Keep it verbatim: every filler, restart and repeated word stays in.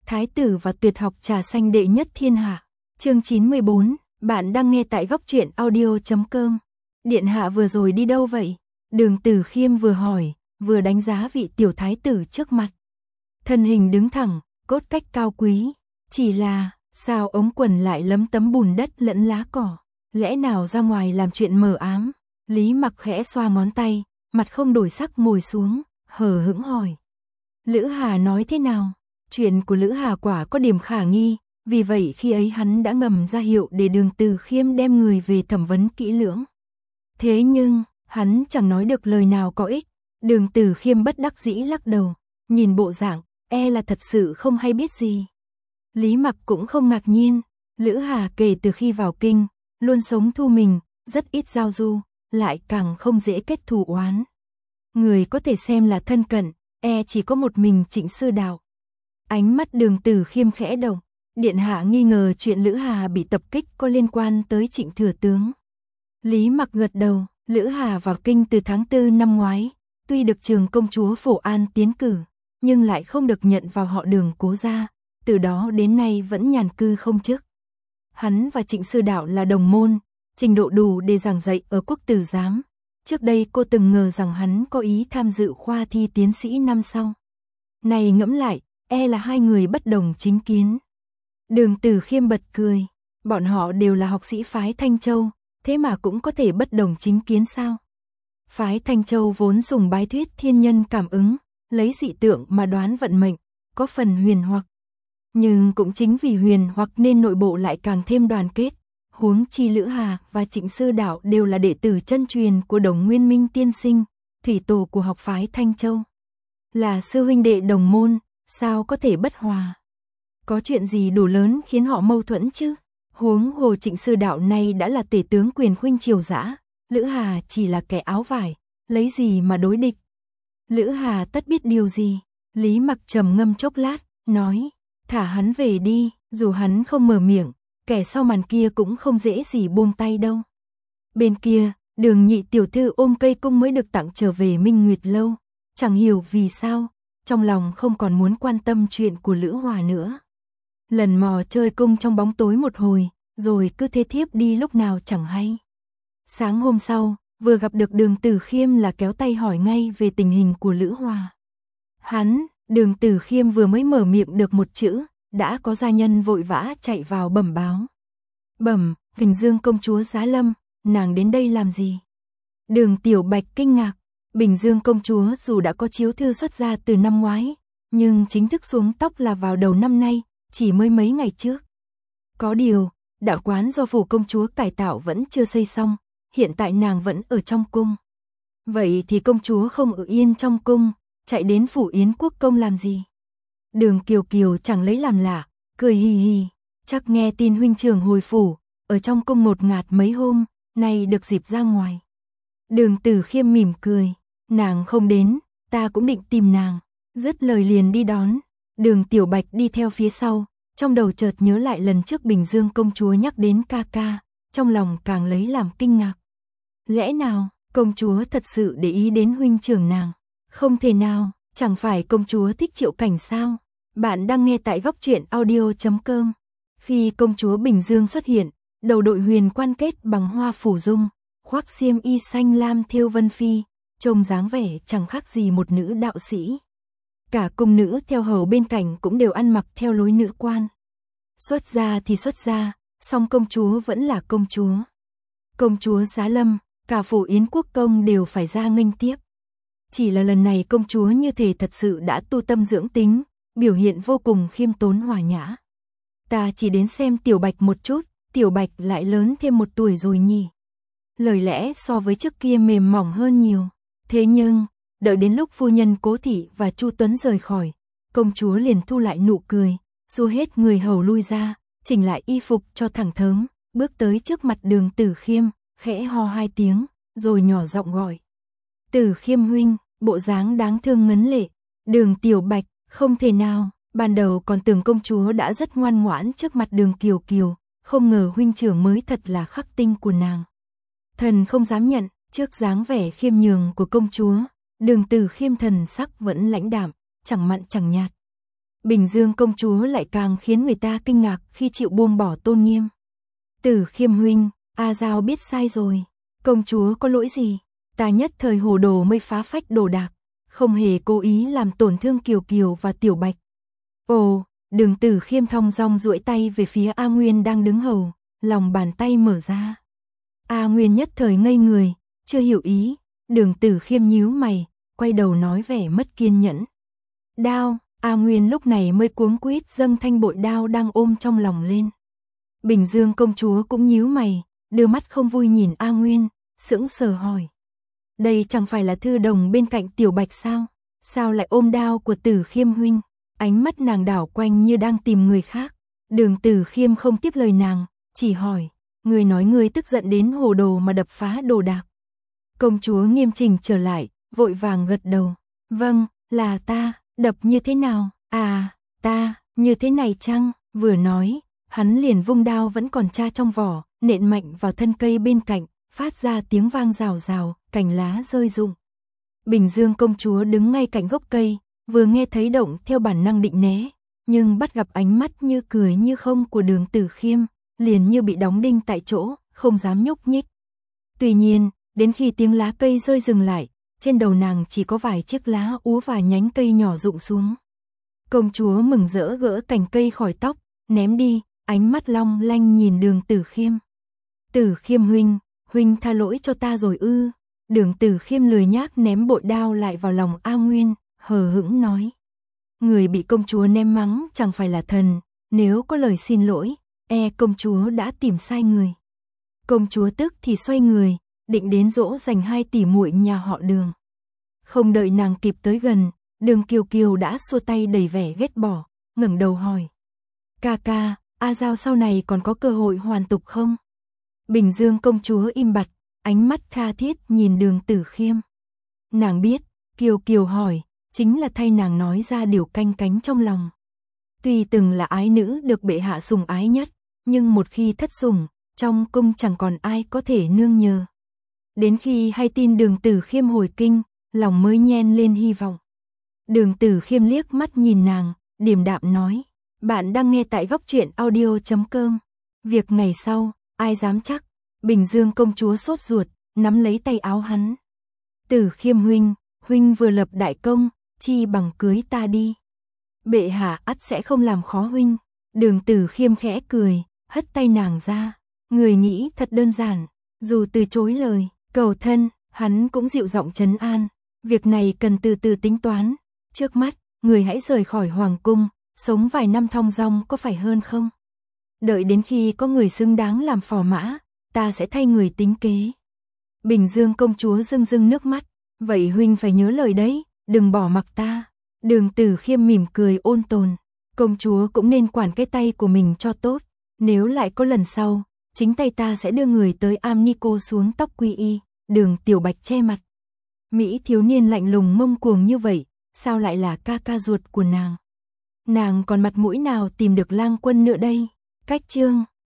Thái tử và tuyệt học trà xanh đệ nhất thiên hạ. Chương chín mươi bốn, bạn đang nghe tại góc truyện audio chấm com. Điện hạ vừa rồi đi đâu vậy? Đường Tử Khiêm vừa hỏi, vừa đánh giá vị tiểu thái tử trước mặt. Thân hình đứng thẳng, cốt cách cao quý, chỉ là, sao ống quần lại lấm tấm bùn đất lẫn lá cỏ, lẽ nào ra ngoài làm chuyện mờ ám? Lý Mặc khẽ xoa ngón tay, mặt không đổi sắc ngồi xuống, hờ hững hỏi. Lữ Hà nói thế nào? Chuyện của Lữ Hà quả có điểm khả nghi, vì vậy khi ấy hắn đã ngầm ra hiệu để Đường Tử Khiêm đem người về thẩm vấn kỹ lưỡng. Thế nhưng, hắn chẳng nói được lời nào có ích. Đường Tử Khiêm bất đắc dĩ lắc đầu, nhìn bộ dạng, e là thật sự không hay biết gì. Lý Mặc cũng không ngạc nhiên, Lữ Hà kể từ khi vào kinh, luôn sống thu mình, rất ít giao du, lại càng không dễ kết thù oán. Người có thể xem là thân cận, e chỉ có một mình Trịnh Sư Đạo. Ánh mắt Đường Tử Khiêm khẽ động, điện hạ nghi ngờ chuyện Lữ Hà bị tập kích có liên quan tới Trịnh thừa tướng. Lý Mặc gật đầu, Lữ Hà vào kinh từ tháng tư năm ngoái, tuy được trường công chúa Phổ An tiến cử, nhưng lại không được nhận vào họ Đường Cố gia, từ đó đến nay vẫn nhàn cư không chức. Hắn và Trịnh Sư Đạo là đồng môn, trình độ đủ để giảng dạy ở Quốc Tử Giám. Trước đây cô từng ngờ rằng hắn có ý tham dự khoa thi tiến sĩ năm sau. Này ngẫm lại, e là hai người bất đồng chính kiến. Đường Tử Khiêm bật cười, bọn họ đều là học sĩ phái Thanh Châu, thế mà cũng có thể bất đồng chính kiến sao? Phái Thanh Châu vốn sùng bái thuyết thiên nhân cảm ứng, lấy dị tượng mà đoán vận mệnh, có phần huyền hoặc. Nhưng cũng chính vì huyền hoặc nên nội bộ lại càng thêm đoàn kết. Huống chi Lữ Hà và Trịnh Sư Đạo đều là đệ tử chân truyền của Đồng Nguyên Minh tiên sinh, thủy tổ của học phái Thanh Châu. Là sư huynh đệ đồng môn, sao có thể bất hòa? Có chuyện gì đủ lớn khiến họ mâu thuẫn chứ? Huống hồ Trịnh Sư Đạo này đã là tể tướng quyền khuynh triều dã, Lữ Hà chỉ là kẻ áo vải, lấy gì mà đối địch? Lữ Hà tất biết điều gì? Lý Mặc trầm ngâm chốc lát, nói, thả hắn về đi, dù hắn không mở miệng, kẻ sau màn kia cũng không dễ gì buông tay đâu. Bên kia, Đường nhị tiểu thư ôm cây cung mới được tặng trở về Minh Nguyệt Lâu, chẳng hiểu vì sao, trong lòng không còn muốn quan tâm chuyện của Lữ Hòa nữa. Lần mò chơi cung trong bóng tối một hồi, rồi cứ thế thiếp đi lúc nào chẳng hay. Sáng hôm sau, vừa gặp được Đường Tử Khiêm là kéo tay hỏi ngay về tình hình của Lữ Hòa. Hắn, Đường Tử Khiêm vừa mới mở miệng được một chữ, đã có gia nhân vội vã chạy vào bẩm báo. Bẩm, Vinh Dương công chúa giá lâm, nàng đến đây làm gì? Đường Tiểu Bạch kinh ngạc, Bình Dương công chúa dù đã có chiếu thư xuất ra từ năm ngoái, nhưng chính thức xuống tóc là vào đầu năm nay, chỉ mới mấy ngày trước. Có điều, đạo quán do phủ công chúa cải tạo vẫn chưa xây xong, hiện tại nàng vẫn ở trong cung. Vậy thì công chúa không ở yên trong cung, chạy đến phủ Yến Quốc công làm gì? Đường Kiều Kiều chẳng lấy làm lạ, cười hì hì, chắc nghe tin huynh trưởng hồi phủ, ở trong cung một ngạt mấy hôm, nay được dịp ra ngoài. Đường Tử Khiêm mỉm cười, nàng không đến, ta cũng định tìm nàng, dứt lời liền đi đón. Đường Tiểu Bạch đi theo phía sau, trong đầu chợt nhớ lại lần trước Bình Dương công chúa nhắc đến ca ca, trong lòng càng lấy làm kinh ngạc. Lẽ nào, công chúa thật sự để ý đến huynh trưởng nàng? Không thể nào, chẳng phải công chúa thích Triệu Cảnh sao? Bạn đang nghe tại góc truyện audio chấm com. Khi công chúa Bình Dương xuất hiện, đầu đội huyền quan kết bằng hoa phủ dung, khoác xiêm y xanh lam thêu vân phi, trông dáng vẻ chẳng khác gì một nữ đạo sĩ. Cả cung nữ theo hầu bên cạnh cũng đều ăn mặc theo lối nữ quan. Xuất gia thì xuất gia, song công chúa vẫn là công chúa. Công chúa giá lâm, cả phủ Yến Quốc công đều phải ra nghênh tiếp. Chỉ là lần này công chúa như thể thật sự đã tu tâm dưỡng tính, biểu hiện vô cùng khiêm tốn hòa nhã. Ta chỉ đến xem Tiểu Bạch một chút, Tiểu Bạch lại lớn thêm một tuổi rồi nhỉ. Lời lẽ so với trước kia mềm mỏng hơn nhiều. Thế nhưng, đợi đến lúc phu nhân Cố Thị và Chu Tuấn rời khỏi, công chúa liền thu lại nụ cười, xua hết người hầu lui ra, chỉnh lại y phục cho thẳng thớm, bước tới trước mặt Đường Tử Khiêm, khẽ ho hai tiếng, rồi nhỏ giọng gọi. Tử Khiêm huynh, bộ dáng đáng thương ngấn lệ. Đường Tiểu Bạch, không thể nào, ban đầu còn tưởng công chúa đã rất ngoan ngoãn trước mặt Đường Kiều Kiều, không ngờ huynh trưởng mới thật là khắc tinh của nàng. Thần không dám nhận, trước dáng vẻ khiêm nhường của công chúa, Đường Tử Khiêm thần sắc vẫn lãnh đạm, chẳng mặn chẳng nhạt. Bình Dương công chúa lại càng khiến người ta kinh ngạc khi chịu buông bỏ tôn nghiêm. Tử Khiêm huynh, A Dao biết sai rồi. Công chúa có lỗi gì? Ta nhất thời hồ đồ mới phá phách đồ đạc, không hề cố ý làm tổn thương Kiều Kiều và Tiểu Bạch. Ồ, Đường Tử Khiêm thong dong duỗi tay về phía A Nguyên đang đứng hầu, lòng bàn tay mở ra. A Nguyên nhất thời ngây người, chưa hiểu ý. Đường Tử Khiêm nhíu mày, quay đầu nói vẻ mất kiên nhẫn. Đao, A Nguyên lúc này mới cuống quýt dâng thanh bội đao đang ôm trong lòng lên. Bình Dương công chúa cũng nhíu mày, đưa mắt không vui nhìn A Nguyên, sững sờ hỏi. Đây chẳng phải là thư đồng bên cạnh Tiểu Bạch sao? Sao lại ôm đao của Tử Khiêm huynh? Ánh mắt nàng đảo quanh như đang tìm người khác. Đường Tử Khiêm không tiếp lời nàng, chỉ hỏi. Người nói người tức giận đến hồ đồ mà đập phá đồ đạc. Công chúa nghiêm chỉnh trở lại, vội vàng gật đầu. Vâng, là ta, đập như thế nào? À, ta, như thế này chăng? Vừa nói, hắn liền vung đao vẫn còn tra trong vỏ, nện mạnh vào thân cây bên cạnh, phát ra tiếng vang rào rào, cành lá rơi rụng. Bình Dương công chúa đứng ngay cạnh gốc cây, vừa nghe thấy động theo bản năng định né, nhưng bắt gặp ánh mắt như cười như không của Đường Tử Khiêm, liền như bị đóng đinh tại chỗ, không dám nhúc nhích. Tuy nhiên, đến khi tiếng lá cây rơi dừng lại, trên đầu nàng chỉ có vài chiếc lá úa và nhánh cây nhỏ rụng xuống. Công chúa mừng rỡ gỡ cành cây khỏi tóc, ném đi, ánh mắt long lanh nhìn Đường Tử Khiêm. Tử Khiêm huynh, huynh tha lỗi cho ta rồi ư? Đường Tử Khiêm lười nhác ném bội đao lại vào lòng A Nguyên, hờ hững nói. Người bị công chúa ném mắng chẳng phải là thần, nếu có lời xin lỗi, e công chúa đã tìm sai người. Công chúa tức thì xoay người, định đến dỗ dành hai tỷ muội nhà họ Đường. Không đợi nàng kịp tới gần, Đường Kiều Kiều đã xua tay đầy vẻ ghét bỏ, ngẩng đầu hỏi. Ca ca, A Dao sau này còn có cơ hội hoàn tục không? Bình Dương công chúa im bặt, ánh mắt tha thiết nhìn Đường Tử Khiêm. Nàng biết, Kiều Kiều hỏi, chính là thay nàng nói ra điều canh cánh trong lòng. Tuy từng là ái nữ được bệ hạ sủng ái nhất, nhưng một khi thất sủng, trong cung chẳng còn ai có thể nương nhờ. Đến khi hay tin Đường Tử Khiêm hồi kinh, lòng mới nhen lên hy vọng. Đường Tử Khiêm liếc mắt nhìn nàng, điềm đạm nói. Bạn đang nghe tại góc truyện audio chấm com. Việc ngày sau, ai dám chắc. Bình Dương công chúa sốt ruột, nắm lấy tay áo hắn. Tử Khiêm huynh, huynh vừa lập đại công, chi bằng cưới ta đi. Bệ hạ ắt sẽ không làm khó huynh. Đường Tử Khiêm khẽ cười, hất tay nàng ra. Người nghĩ thật đơn giản, dù từ chối lời, cầu thân, hắn cũng dịu giọng trấn an. Việc này cần từ từ tính toán. Trước mắt, người hãy rời khỏi hoàng cung, sống vài năm thong dong có phải hơn không? Đợi đến khi có người xứng đáng làm phò mã, ta sẽ thay người tính kế. Bình Dương công chúa rưng rưng nước mắt. Vậy huynh phải nhớ lời đấy, đừng bỏ mặc ta. Đường Tử Khiêm mỉm cười ôn tồn. Công chúa cũng nên quản cái tay của mình cho tốt. Nếu lại có lần sau, chính tay ta sẽ đưa người tới am ni cô xuống tóc quy y. Đường Tiểu Bạch che mặt. Mỹ thiếu niên lạnh lùng ngông cuồng như vậy, sao lại là ca ca ruột của nàng? Nàng còn mặt mũi nào tìm được lang quân nữa đây? Cách chương